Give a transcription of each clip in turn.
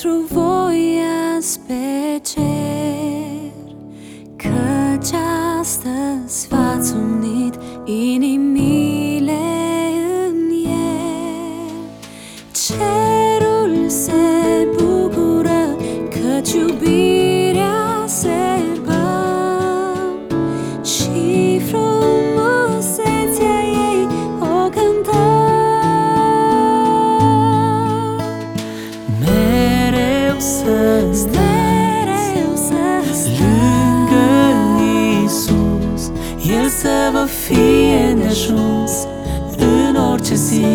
pentru voi azi pe cer, căci astăzi v-ați unit inimile în el. Cerul se bucură, căci iubirea sărbăm și frumusețea ei o cântăm. Mereu să stați lângă Iisus, El să vă fie îndeajuns în orice zi,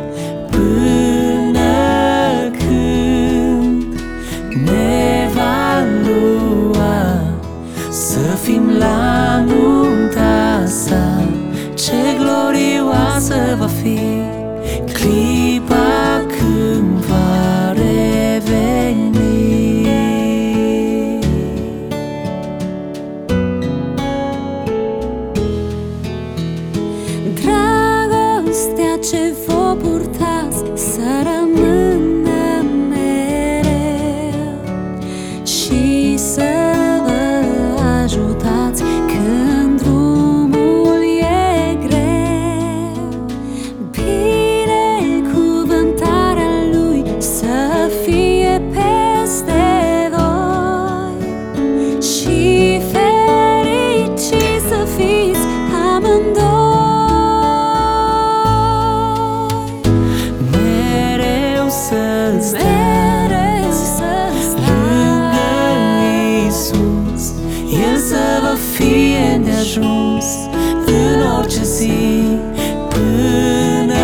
până când ne va lua să fim la nunta sa. Ce glorioasă va fi clipa când va reveni. Dragostea ce vă purtați să rămână mereu și să vă ajutați când drumul e greu. Binecuvântarea Lui să fie peste voi și fericiți să fiți amândoi. Mereu să lângă Iisus, El să vă fie îndeajuns în orice zi, până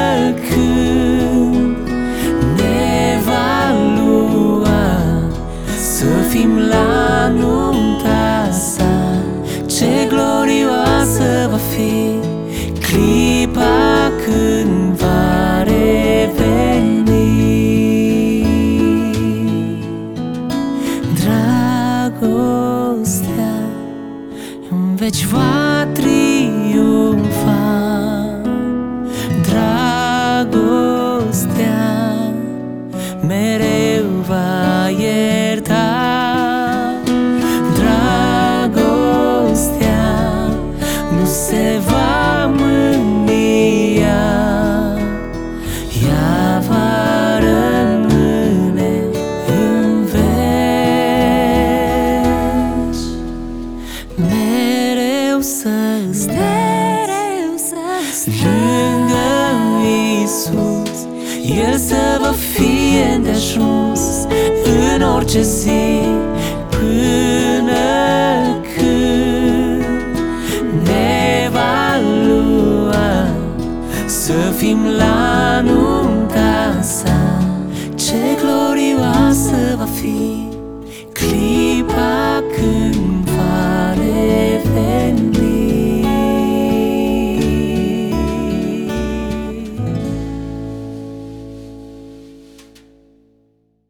când ne va lua să fim la nunta sa. Ce glorioasă va fi clipa când va reveni. Dragostea în veci va triumfa. Dragostea mereu va ierta. Dragostea nu se va mânia, ea va rămâne în veci. Mereu să stați lângă Iisus, El să vă fie îndeajuns în orice zi,